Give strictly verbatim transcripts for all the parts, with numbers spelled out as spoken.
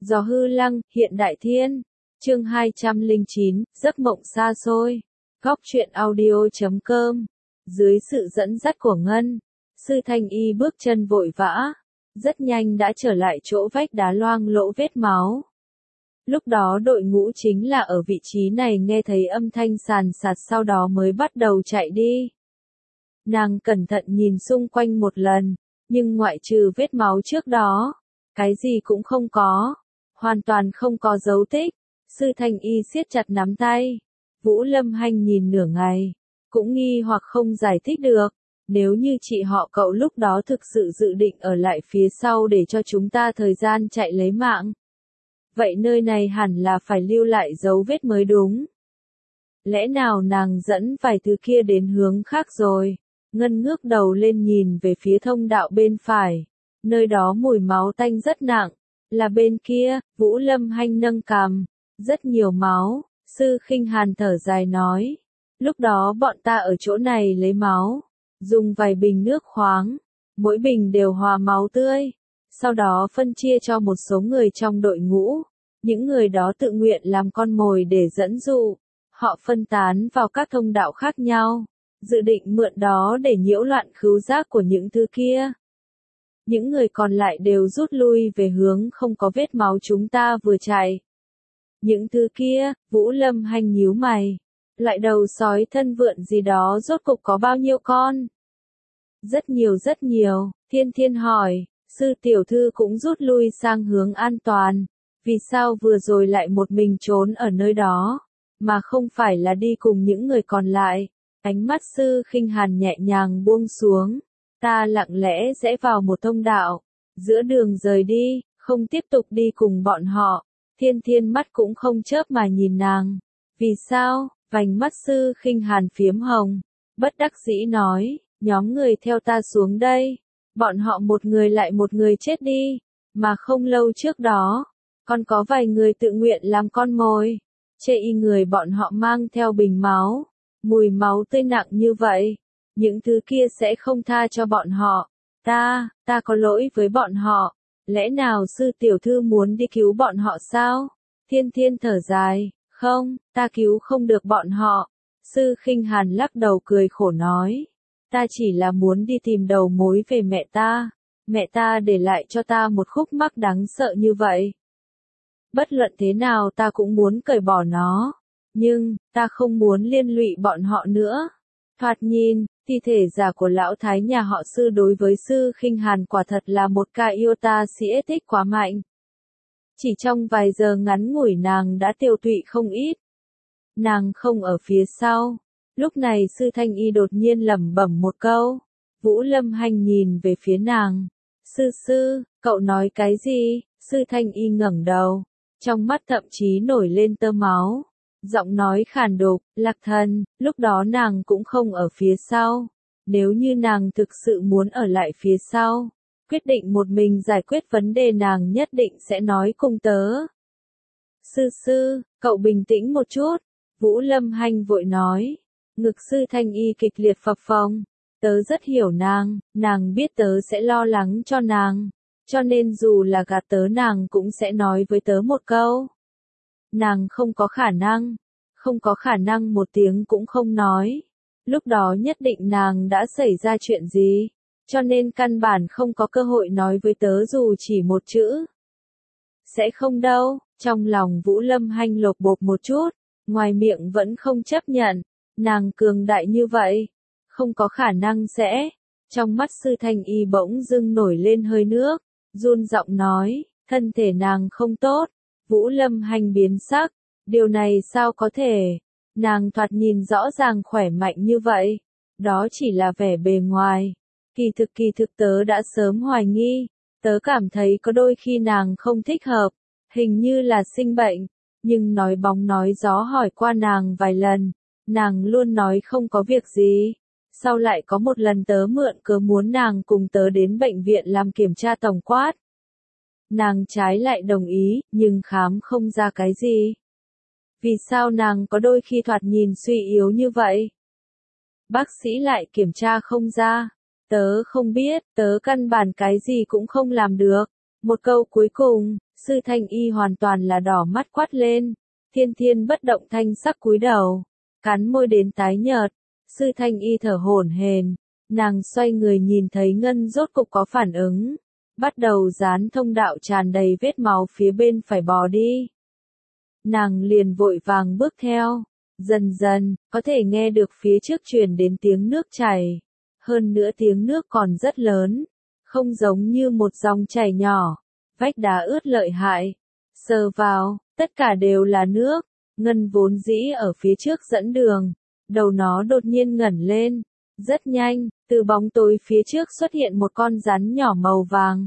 Gió hư lăng, hiện đại thiên. Chương hai trăm lẻ chín, giấc mộng xa xôi. Góc truyện audio chấm com. Dưới sự dẫn dắt của Ngân, Sư Thanh Y bước chân vội vã, rất nhanh đã trở lại chỗ vách đá loang lỗ vết máu. Lúc đó đội ngũ chính là ở vị trí này nghe thấy âm thanh sàn sạt sau đó mới bắt đầu chạy đi. Nàng cẩn thận nhìn xung quanh một lần, nhưng ngoại trừ vết máu trước đó, cái gì cũng không có, hoàn toàn không có dấu tích. Sư Thanh Y siết chặt nắm tay. Vũ Lâm Hanh nhìn nửa ngày, cũng nghi hoặc không giải thích được. Nếu như chị họ cậu lúc đó thực sự dự định ở lại phía sau để cho chúng ta thời gian chạy lấy mạng, vậy nơi này hẳn là phải lưu lại dấu vết mới đúng. Lẽ nào nàng dẫn vài thứ kia đến hướng khác rồi? Ngân ngước đầu lên nhìn về phía thông đạo bên phải. Nơi đó mùi máu tanh rất nặng. Là bên kia. Vũ Lâm Hanh nâng cằm. Rất nhiều máu. Sư Khinh Hàn thở dài nói. Lúc đó bọn ta ở chỗ này lấy máu. Dùng vài bình nước khoáng. Mỗi bình đều hòa máu tươi. Sau đó phân chia cho một số người trong đội ngũ. Những người đó tự nguyện làm con mồi để dẫn dụ. Họ phân tán vào các thông đạo khác nhau, dự định mượn đó để nhiễu loạn khứu giác của những thứ kia. Những người còn lại đều rút lui về hướng không có vết máu chúng ta vừa chạy. Những thứ kia, Vũ Lâm Hanh nhíu mày. Loại đầu sói thân vượn gì đó rốt cục có bao nhiêu con? Rất nhiều rất nhiều, Thiên Thiên hỏi. Sư tiểu thư cũng rút lui sang hướng an toàn. Vì sao vừa rồi lại một mình trốn ở nơi đó, mà không phải là đi cùng những người còn lại? Ánh mắt Sư Khinh Hàn nhẹ nhàng buông xuống. Ta lặng lẽ rẽ vào một thông đạo, giữa đường rời đi, không tiếp tục đi cùng bọn họ. Thiên Thiên mắt cũng không chớp mà nhìn nàng. Vì sao? Vành mắt Sư Khinh Hàn phiếm hồng, bất đắc dĩ nói, nhóm người theo ta xuống đây. Bọn họ một người lại một người chết đi, mà không lâu trước đó, còn có vài người tự nguyện làm con mồi. Chê y người bọn họ mang theo bình máu, mùi máu tươi nặng như vậy, những thứ kia sẽ không tha cho bọn họ. Ta, ta có lỗi với bọn họ. Lẽ nào sư tiểu thư muốn đi cứu bọn họ sao? Thiên Thiên thở dài, không, ta cứu không được bọn họ. Sư Khinh Hàn lắc đầu cười khổ nói, ta chỉ là muốn đi tìm đầu mối về mẹ ta. Mẹ ta để lại cho ta một khúc mắc đáng sợ như vậy. Bất luận thế nào ta cũng muốn cởi bỏ nó. Nhưng, ta không muốn liên lụy bọn họ nữa. Thoạt nhìn, thi thể giả của lão thái nhà họ Sư đối với Sư Khinh Hàn quả thật là một ca iota si tích quá mạnh. Chỉ trong vài giờ ngắn ngủi nàng đã tiêu tụy không ít. Nàng không ở phía sau. Lúc này Sư Thanh Y đột nhiên lẩm bẩm một câu. Vũ Lâm Hanh nhìn về phía nàng. Sư sư, cậu nói cái gì? Sư Thanh Y ngẩng đầu. Trong mắt thậm chí nổi lên tơ máu. Giọng nói khàn đục, Lạc Thần, lúc đó nàng cũng không ở phía sau. Nếu như nàng thực sự muốn ở lại phía sau, quyết định một mình giải quyết vấn đề nàng nhất định sẽ nói cùng tớ. Sư sư, cậu bình tĩnh một chút. Vũ Lâm Hanh vội nói. Ngực Sư Thanh Y kịch liệt phập phồng. Tớ rất hiểu nàng, nàng biết tớ sẽ lo lắng cho nàng. Cho nên dù là gạt tớ nàng cũng sẽ nói với tớ một câu. Nàng không có khả năng, không có khả năng một tiếng cũng không nói. Lúc đó nhất định nàng đã xảy ra chuyện gì, cho nên căn bản không có cơ hội nói với tớ dù chỉ một chữ. Sẽ không đâu, trong lòng Vũ Lâm Hanh lột bột một chút, ngoài miệng vẫn không chấp nhận. Nàng cường đại như vậy, không có khả năng sẽ. Trong mắt Sư Thanh Y bỗng dưng nổi lên hơi nước, run giọng nói, thân thể nàng không tốt. Vũ Lâm Hanh biến sắc, điều này sao có thể? Nàng thoạt nhìn rõ ràng khỏe mạnh như vậy, đó chỉ là vẻ bề ngoài. Kỳ thực kỳ thực tớ đã sớm hoài nghi, tớ cảm thấy có đôi khi nàng không thích hợp, hình như là sinh bệnh, nhưng nói bóng nói gió hỏi qua nàng vài lần, nàng luôn nói không có việc gì. Sau lại có một lần tớ mượn cớ muốn nàng cùng tớ đến bệnh viện làm kiểm tra tổng quát. Nàng trái lại đồng ý, nhưng khám không ra cái gì. Vì sao nàng có đôi khi thoạt nhìn suy yếu như vậy? Bác sĩ lại kiểm tra không ra. Tớ không biết, tớ căn bản cái gì cũng không làm được. Một câu cuối cùng, Sư Thanh Y hoàn toàn là đỏ mắt quát lên. Thiên Thiên bất động thanh sắc cúi đầu, cắn môi đến tái nhợt. Sư Thanh Y thở hổn hển, nàng xoay người nhìn thấy Ngân rốt cục có phản ứng, bắt đầu dán thông đạo tràn đầy vết máu phía bên phải bò đi. Nàng liền vội vàng bước theo, dần dần, có thể nghe được phía trước truyền đến tiếng nước chảy. Hơn nữa tiếng nước còn rất lớn, không giống như một dòng chảy nhỏ, vách đá ướt lợi hại. Sờ vào, tất cả đều là nước. Ngân vốn dĩ ở phía trước dẫn đường, đầu nó đột nhiên ngẩng lên. Rất nhanh, từ bóng tối phía trước xuất hiện một con rắn nhỏ màu vàng.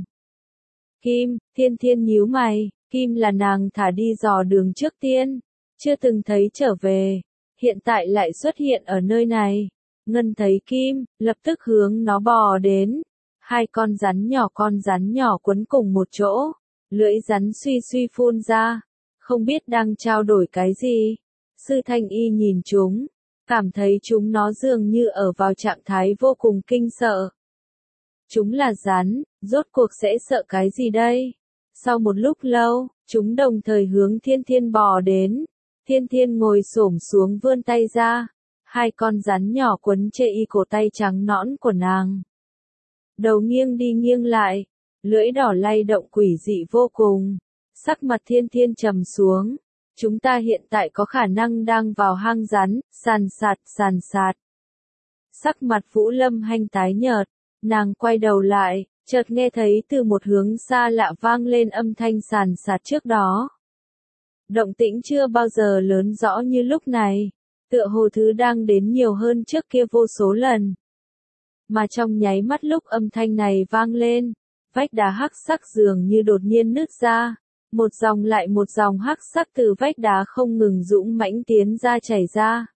Kim, Thiên Thiên nhíu mày, Kim là nàng thả đi dò đường trước tiên, chưa từng thấy trở về, hiện tại lại xuất hiện ở nơi này. Ngân thấy Kim, lập tức hướng nó bò đến. Hai con rắn nhỏ con rắn nhỏ quấn cùng một chỗ, lưỡi rắn suy suy phun ra, không biết đang trao đổi cái gì. Sư Thanh Y nhìn chúng, cảm thấy chúng nó dường như ở vào trạng thái vô cùng kinh sợ. Chúng là rắn, rốt cuộc sẽ sợ cái gì đây? Sau một lúc lâu, chúng đồng thời hướng Thiên Thiên bò đến. Thiên Thiên ngồi xổm xuống vươn tay ra, hai con rắn nhỏ quấn chê y cổ tay trắng nõn của nàng. Đầu nghiêng đi nghiêng lại, lưỡi đỏ lay động quỷ dị vô cùng. Sắc mặt Thiên Thiên trầm xuống. Chúng ta hiện tại có khả năng đang vào hang rắn, sàn sạt, sàn sạt. Sắc mặt Vũ Lâm Hanh tái nhợt, nàng quay đầu lại, chợt nghe thấy từ một hướng xa lạ vang lên âm thanh sàn sạt trước đó. Động tĩnh chưa bao giờ lớn rõ như lúc này, tựa hồ thứ đang đến nhiều hơn trước kia vô số lần. Mà trong nháy mắt lúc âm thanh này vang lên, vách đá hắc sắc dường như đột nhiên nứt ra, một dòng lại một dòng hắc sắc từ vách đá không ngừng dũng mãnh tiến ra chảy ra.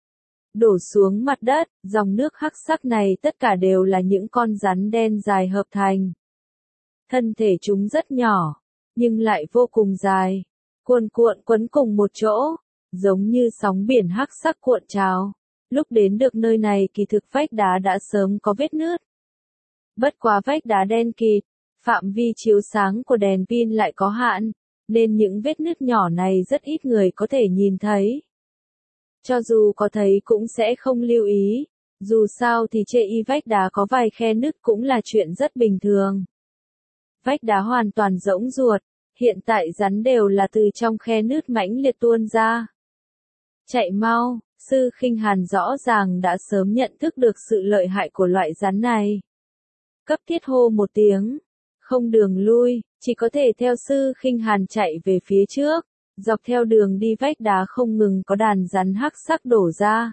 Đổ xuống mặt đất, dòng nước hắc sắc này tất cả đều là những con rắn đen dài hợp thành. Thân thể chúng rất nhỏ, nhưng lại vô cùng dài, cuồn cuộn quấn cùng một chỗ, giống như sóng biển hắc sắc cuộn trào. Lúc đến được nơi này kỳ thực vách đá đã sớm có vết nứt. Bất quá vách đá đen kịt, phạm vi chiếu sáng của đèn pin lại có hạn, nên những vết nứt nhỏ này rất ít người có thể nhìn thấy. Cho dù có thấy cũng sẽ không lưu ý, dù sao thì chê y vách đá có vài khe nứt cũng là chuyện rất bình thường. Vách đá hoàn toàn rỗng ruột, hiện tại rắn đều là từ trong khe nứt mãnh liệt tuôn ra. Chạy mau, Sư Khinh Hàn rõ ràng đã sớm nhận thức được sự lợi hại của loại rắn này. Cấp thiết hô một tiếng, không đường lui, chỉ có thể theo Sư Khinh Hàn chạy về phía trước, dọc theo đường đi vách đá không ngừng có đàn rắn hắc sắc đổ ra.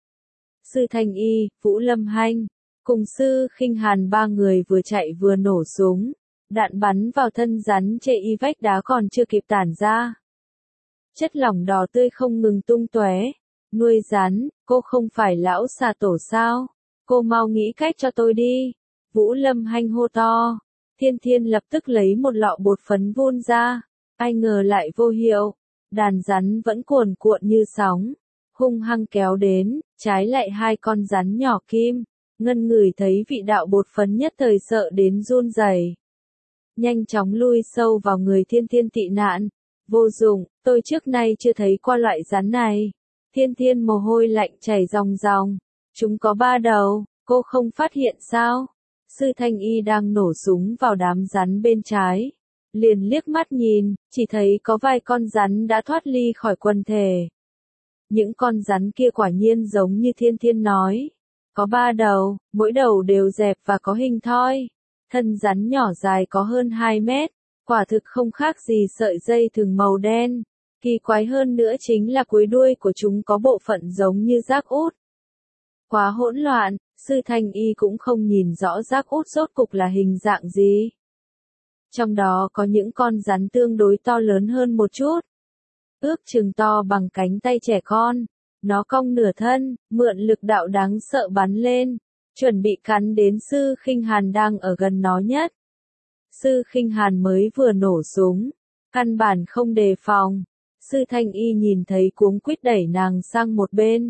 Sư Thanh Y, Vũ Lâm Hanh, cùng Sư Khinh Hàn ba người vừa chạy vừa nổ súng, đạn bắn vào thân rắn chê y vách đá còn chưa kịp tản ra. Chất lỏng đỏ tươi không ngừng tung tóe. Nuôi rắn, cô không phải lão xà tổ sao? Cô mau nghĩ cách cho tôi đi. Vũ Lâm Hanh hô to. Thiên Thiên lập tức lấy một lọ bột phấn vun ra. Ai ngờ lại vô hiệu. Đàn rắn vẫn cuồn cuộn như sóng. Hung hăng kéo đến, trái lại hai con rắn nhỏ Kim. Ngân ngửi thấy vị đạo bột phấn nhất thời sợ đến run rẩy. Nhanh chóng lui sâu vào người Thiên Thiên tị nạn. Vô dụng, tôi trước nay chưa thấy qua loại rắn này. Thiên Thiên mồ hôi lạnh chảy ròng ròng. Chúng có ba đầu, cô không phát hiện sao? Sư Thanh Y đang nổ súng vào đám rắn bên trái. Liền liếc mắt nhìn, chỉ thấy có vài con rắn đã thoát ly khỏi quần thể. Những con rắn kia quả nhiên giống như Thiên Thiên nói. Có ba đầu, mỗi đầu đều dẹp và có hình thoi. Thân rắn nhỏ dài có hơn hai mét, quả thực không khác gì sợi dây thừng màu đen. Kỳ quái hơn nữa chính là cuối đuôi của chúng có bộ phận giống như rác út. Quá hỗn loạn, Sư Thanh Y cũng không nhìn rõ rác út rốt cục là hình dạng gì. Trong đó có những con rắn tương đối to lớn hơn một chút. Ước chừng to bằng cánh tay trẻ con. Nó cong nửa thân, mượn lực đạo đáng sợ bắn lên, chuẩn bị cắn đến Sư Khinh Hàn đang ở gần nó nhất. Sư Khinh Hàn mới vừa nổ súng, căn bản không đề phòng. Sư Thanh Y nhìn thấy cuống quýt đẩy nàng sang một bên.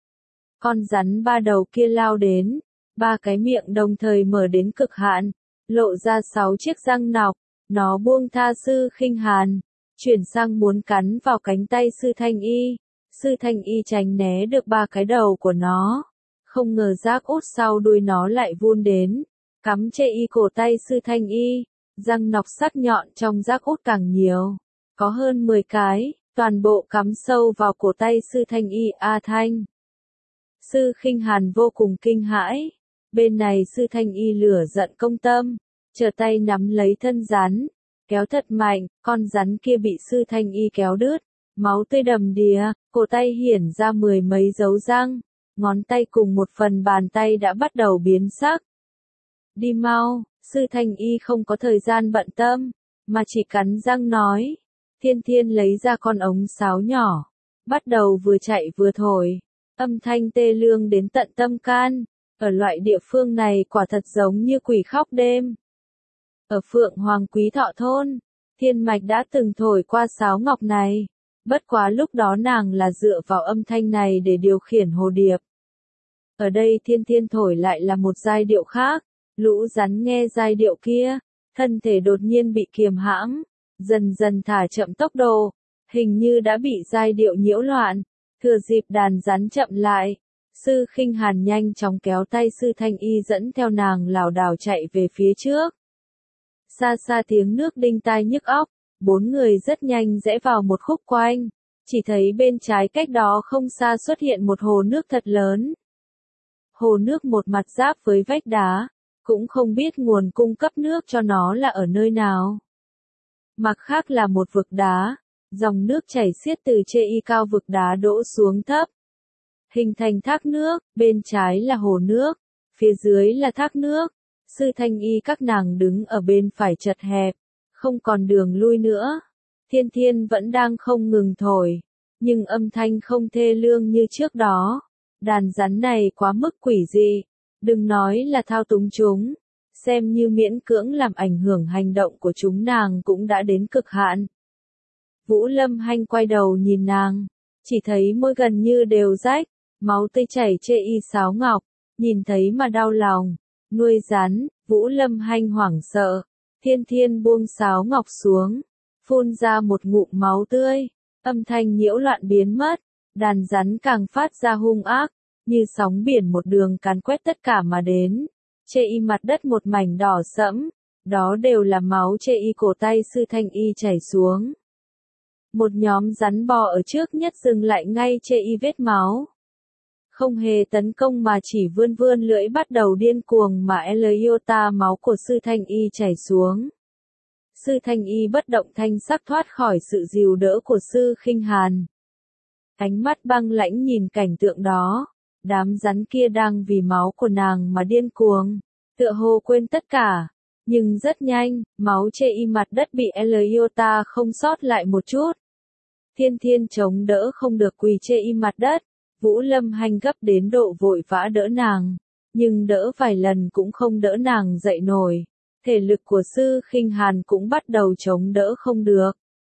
Con rắn ba đầu kia lao đến, ba cái miệng đồng thời mở đến cực hạn, lộ ra sáu chiếc răng nọc, Nó buông tha Sư Khinh Hàn, chuyển sang muốn cắn vào cánh tay Sư Thanh Y. Sư Thanh Y tránh né được ba cái đầu của nó. Không ngờ rác út sau đuôi nó lại vươn đến, cắm chê y cổ tay Sư Thanh Y. Răng nọc sắc nhọn trong rác út càng nhiều, có hơn mười cái, toàn bộ cắm sâu vào cổ tay Sư Thanh Y. A Thanh. Sư Khinh Hàn vô cùng kinh hãi. Bên này Sư Thanh Y lửa giận công tâm, trở tay nắm lấy thân rắn, kéo thật mạnh, con rắn kia bị Sư Thanh Y kéo đứt, máu tươi đầm đìa, cổ tay hiển ra mười mấy dấu răng, ngón tay cùng một phần bàn tay đã bắt đầu biến sắc. Đi mau, Sư Thanh Y không có thời gian bận tâm, mà chỉ cắn răng nói. Thiên Thiên lấy ra con ống sáo nhỏ, bắt đầu vừa chạy vừa thổi, âm thanh tê lương đến tận tâm can. Ở loại địa phương này quả thật giống như quỷ khóc đêm. Ở Phượng Hoàng Quý Thọ thôn, Thiên Mạch đã từng thổi qua sáo ngọc này, bất quá lúc đó nàng là dựa vào âm thanh này để điều khiển hồ điệp. Ở đây Thiên Thiên thổi lại là một giai điệu khác, lũ rắn nghe giai điệu kia, thân thể đột nhiên bị kiềm hãm, dần dần thả chậm tốc độ, hình như đã bị giai điệu nhiễu loạn, thừa dịp đàn rắn chậm lại. Sư Khinh Hàn nhanh chóng kéo tay Sư Thanh Y dẫn theo nàng lảo đảo chạy về phía trước. Xa xa tiếng nước đinh tai nhức óc, bốn người rất nhanh rẽ vào một khúc quanh, chỉ thấy bên trái cách đó không xa xuất hiện một hồ nước thật lớn. Hồ nước một mặt giáp với vách đá, cũng không biết nguồn cung cấp nước cho nó là ở nơi nào. Mặt khác là một vực đá, dòng nước chảy xiết từ chê y cao vực đá đổ xuống thấp, hình thành thác nước, bên trái là hồ nước, phía dưới là thác nước. Sư Thanh Y các nàng đứng ở bên phải chật hẹp, không còn đường lui nữa. Thiên Thiên vẫn đang không ngừng thổi, nhưng âm thanh không thê lương như trước đó. Đàn rắn này quá mức quỷ dị, đừng nói là thao túng chúng, xem như miễn cưỡng làm ảnh hưởng hành động của chúng nàng cũng đã đến cực hạn. Vũ Lâm Hanh quay đầu nhìn nàng, chỉ thấy môi gần như đều rách, máu tươi chảy chê y sáo ngọc, nhìn thấy mà đau lòng. Nuôi rắn, Vũ Lâm Hanh hoảng sợ, Thiên Thiên buông sáo ngọc xuống, phun ra một ngụm máu tươi, âm thanh nhiễu loạn biến mất, đàn rắn càng phát ra hung ác, như sóng biển một đường càn quét tất cả mà đến, chê y mặt đất một mảnh đỏ sẫm, đó đều là máu chê y cổ tay Sư Thanh Y chảy xuống. Một nhóm rắn bò ở trước nhất dừng lại ngay chê y vết máu. Không hề tấn công mà chỉ vươn vươn lưỡi bắt đầu điên cuồng mà Eliota máu của Sư Thanh Y chảy xuống. Sư Thanh Y bất động thanh sắc thoát khỏi sự dìu đỡ của Sư Khinh Hàn. Ánh mắt băng lãnh nhìn cảnh tượng đó, đám rắn kia đang vì máu của nàng mà điên cuồng, tựa hồ quên tất cả. Nhưng rất nhanh, máu chê y mặt đất bị Eliota không sót lại một chút. Thiên Thiên chống đỡ không được quỳ chê y mặt đất. Vũ Lâm Hanh gấp đến độ vội vã đỡ nàng, nhưng đỡ vài lần cũng không đỡ nàng dậy nổi. Thể lực của Sư Khinh Hàn cũng bắt đầu chống đỡ không được.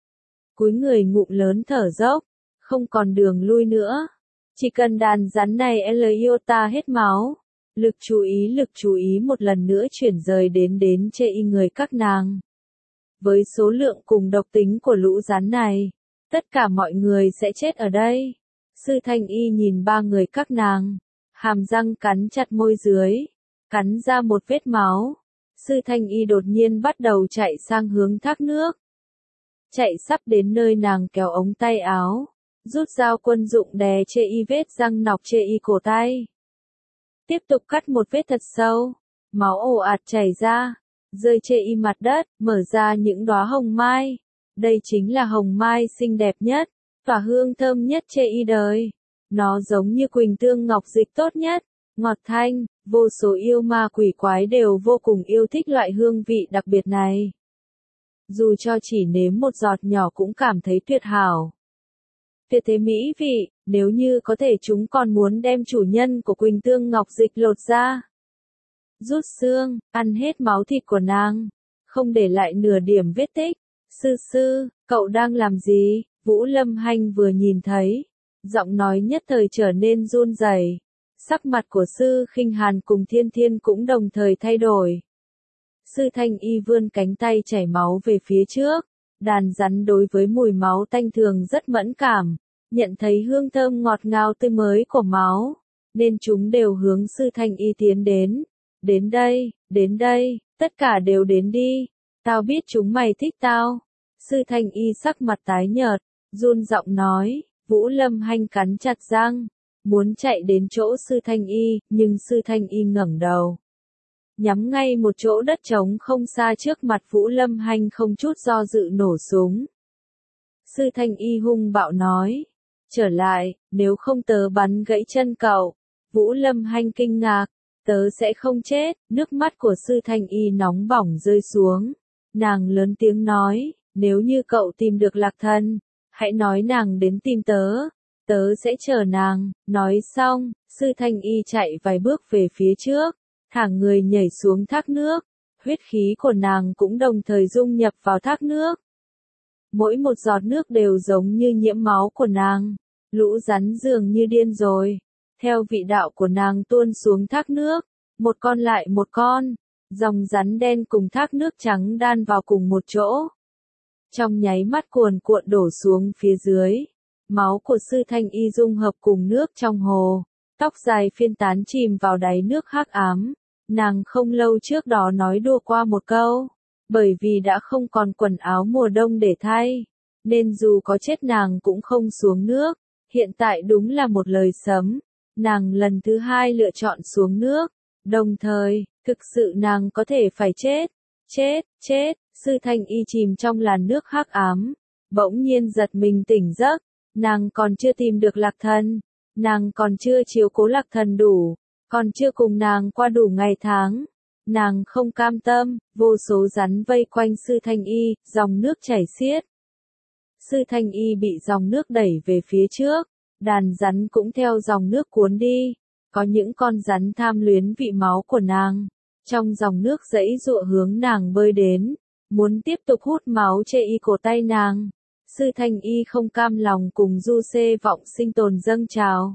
Cúi người ngụm lớn thở dốc, không còn đường lui nữa. Chỉ cần đàn rắn này Eliota hết máu, lực chú ý lực chú ý một lần nữa chuyển rời đến đến chê y người các nàng. Với số lượng cùng độc tính của lũ rắn này, tất cả mọi người sẽ chết ở đây. Sư Thanh Y nhìn ba người các nàng, hàm răng cắn chặt môi dưới, cắn ra một vết máu. Sư Thanh Y đột nhiên bắt đầu chạy sang hướng thác nước. Chạy sắp đến nơi nàng kéo ống tay áo, rút dao quân dụng đè chê y vết răng nọc chê y cổ tay. Tiếp tục cắt một vết thật sâu, máu ồ ạt chảy ra, rơi chê y mặt đất, mở ra những đóa hồng mai. Đây chính là hồng mai xinh đẹp nhất, tỏa hương thơm nhất chê y đời. Nó giống như quỳnh tương ngọc dịch tốt nhất, ngọt thanh, vô số yêu ma quỷ quái đều vô cùng yêu thích loại hương vị đặc biệt này. Dù cho chỉ nếm một giọt nhỏ cũng cảm thấy tuyệt hảo. Tuyệt thế mỹ vị, nếu như có thể chúng còn muốn đem chủ nhân của quỳnh tương ngọc dịch lột ra. Rút xương, ăn hết máu thịt của nàng, không để lại nửa điểm vết tích. Sư sư, cậu đang làm gì? Vũ Lâm Hanh vừa nhìn thấy, giọng nói nhất thời trở nên run rẩy. Sắc mặt của Sư Khinh Hàn cùng Thiên Thiên cũng đồng thời thay đổi. Sư Thanh Y vươn cánh tay chảy máu về phía trước. Đàn rắn đối với mùi máu tanh thường rất mẫn cảm, nhận thấy hương thơm ngọt ngào tươi mới của máu, nên chúng đều hướng Sư Thanh Y tiến đến. Đến đây, đến đây, tất cả đều đến đi, tao biết chúng mày thích tao. Sư Thanh Y sắc mặt tái nhợt, run giọng nói. Vũ Lâm Hanh cắn chặt răng, muốn chạy đến chỗ Sư Thanh Y, nhưng Sư Thanh Y ngẩng đầu, nhắm ngay một chỗ đất trống không xa trước mặt Vũ Lâm Hanh, không chút do dự nổ súng. Sư Thanh Y hung bạo nói, trở lại, nếu không tớ bắn gãy chân cậu. Vũ Lâm Hanh kinh ngạc, tớ sẽ không chết. Nước mắt của Sư Thanh Y nóng bỏng rơi xuống, nàng lớn tiếng nói, nếu như cậu tìm được Lạc Thần, hãy nói nàng đến tìm tớ, tớ sẽ chờ nàng. Nói xong, Sư Thanh Y chạy vài bước về phía trước, thẳng người nhảy xuống thác nước, huyết khí của nàng cũng đồng thời dung nhập vào thác nước. Mỗi một giọt nước đều giống như nhiễm máu của nàng, lũ rắn dường như điên rồi, theo vị đạo của nàng tuôn xuống thác nước, một con lại một con, dòng rắn đen cùng thác nước trắng đan vào cùng một chỗ. Trong nháy mắt cuồn cuộn đổ xuống phía dưới, máu của Sư Thanh Y dung hợp cùng nước trong hồ, tóc dài phiên tán chìm vào đáy nước hắc ám. Nàng không lâu trước đó nói đùa qua một câu, bởi vì đã không còn quần áo mùa đông để thay, nên dù có chết nàng cũng không xuống nước. Hiện tại đúng là một lời sấm, nàng lần thứ hai lựa chọn xuống nước, đồng thời, thực sự nàng có thể phải chết, chết, chết. Sư Thanh Y chìm trong làn nước hắc ám, bỗng nhiên giật mình tỉnh giấc, nàng còn chưa tìm được Lạc Thần, nàng còn chưa chiếu cố Lạc Thần đủ, còn chưa cùng nàng qua đủ ngày tháng. Nàng không cam tâm, vô số rắn vây quanh Sư Thanh Y, dòng nước chảy xiết. Sư Thanh Y bị dòng nước đẩy về phía trước, đàn rắn cũng theo dòng nước cuốn đi, có những con rắn tham luyến vị máu của nàng, trong dòng nước giãy giụa hướng nàng bơi đến, muốn tiếp tục hút máu chê y cổ tay nàng. Sư Thanh Y không cam lòng cùng du xê vọng sinh tồn dâng trào.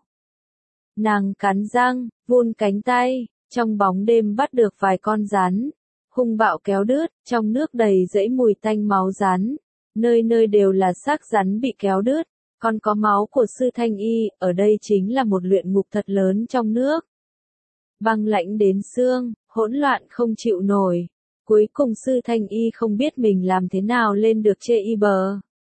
Nàng cắn răng, vươn cánh tay, trong bóng đêm bắt được vài con rắn, hung bạo kéo đứt, trong nước đầy dẫy mùi tanh máu rắn, nơi nơi đều là xác rắn bị kéo đứt, còn có máu của Sư Thanh Y, ở đây chính là một luyện ngục thật lớn trong nước. Băng lãnh đến xương, hỗn loạn không chịu nổi, cuối cùng Sư Thanh Y không biết mình làm thế nào lên được chê y bờ.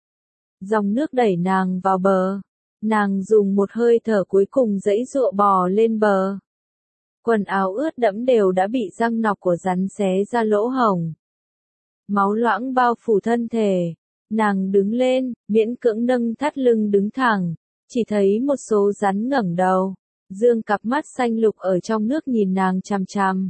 Dòng nước đẩy nàng vào bờ, nàng dùng một hơi thở cuối cùng giãy giụa bò lên bờ. Quần áo ướt đẫm đều đã bị răng nọc của rắn xé ra lỗ hổng. Máu loãng bao phủ thân thể, nàng đứng lên, miễn cưỡng nâng thắt lưng đứng thẳng, chỉ thấy một số rắn ngẩng đầu, dương cặp mắt xanh lục ở trong nước nhìn nàng chằm chằm.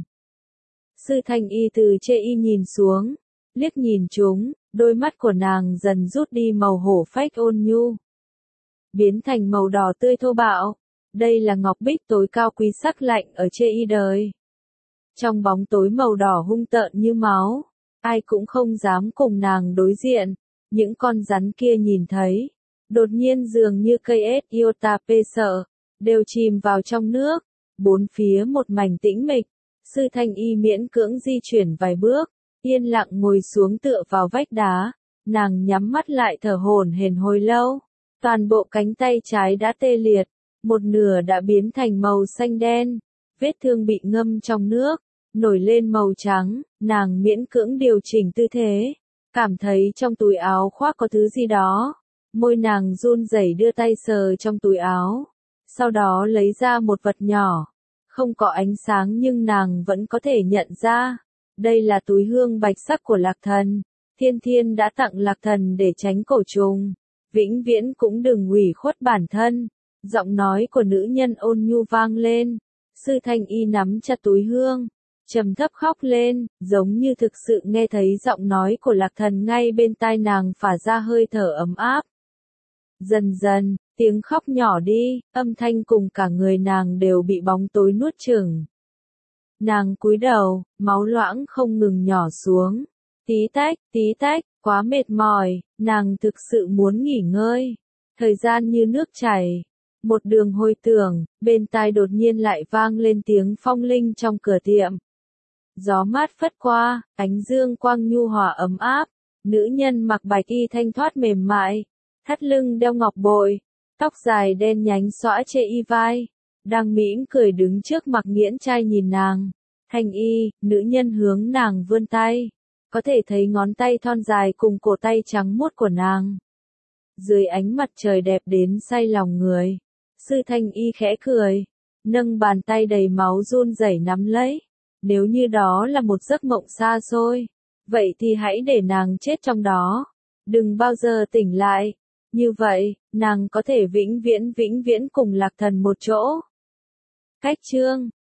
Sư Thanh Y từ chê y nhìn xuống, liếc nhìn chúng, đôi mắt của nàng dần rút đi màu hổ phách ôn nhu, biến thành màu đỏ tươi thô bạo. Đây là ngọc bích tối cao quý sắc lạnh ở chê y đời. Trong bóng tối màu đỏ hung tợn như máu, ai cũng không dám cùng nàng đối diện. Những con rắn kia nhìn thấy, đột nhiên dường như cây ếch iota pê sợ, đều chìm vào trong nước, bốn phía một mảnh tĩnh mịch. Sư Thanh Y miễn cưỡng di chuyển vài bước, yên lặng ngồi xuống tựa vào vách đá, nàng nhắm mắt lại thở hổn hển hồi lâu, toàn bộ cánh tay trái đã tê liệt, một nửa đã biến thành màu xanh đen, vết thương bị ngâm trong nước, nổi lên màu trắng, nàng miễn cưỡng điều chỉnh tư thế, cảm thấy trong túi áo khoác có thứ gì đó, môi nàng run rẩy đưa tay sờ trong túi áo, sau đó lấy ra một vật nhỏ, không có ánh sáng nhưng nàng vẫn có thể nhận ra, đây là túi hương bạch sắc của Lạc Thần, Thiên Thiên đã tặng Lạc Thần để tránh cổ trùng, vĩnh viễn cũng đừng hủy khuất bản thân. Giọng nói của nữ nhân ôn nhu vang lên, Sư Thanh Y nắm chặt túi hương, trầm thấp khóc lên, giống như thực sự nghe thấy giọng nói của Lạc Thần ngay bên tai nàng phả ra hơi thở ấm áp. Dần dần, tiếng khóc nhỏ đi, âm thanh cùng cả người nàng đều bị bóng tối nuốt chửng. Nàng cúi đầu, máu loãng không ngừng nhỏ xuống, tí tách, tí tách, quá mệt mỏi, nàng thực sự muốn nghỉ ngơi. Thời gian như nước chảy. Một đường hồi tưởng, bên tai đột nhiên lại vang lên tiếng Phong Linh trong cửa tiệm. Gió mát phất qua, ánh dương quang nhu hòa ấm áp, nữ nhân mặc bạch y thanh thoát mềm mại, thắt lưng đeo ngọc bội, tóc dài đen nhánh xõa trên y vai, đang mỉm cười đứng trước Mặc Nghiễn Trai nhìn nàng. Thanh y, nữ nhân hướng nàng vươn tay, có thể thấy ngón tay thon dài cùng cổ tay trắng muốt của nàng. Dưới ánh mặt trời đẹp đến say lòng người, Sư Thanh y khẽ cười, nâng bàn tay đầy máu run rẩy nắm lấy. Nếu như đó là một giấc mộng xa xôi, vậy thì hãy để nàng chết trong đó, đừng bao giờ tỉnh lại. Như vậy, nàng có thể vĩnh viễn vĩnh viễn cùng Lạc Thần một chỗ. Cách chương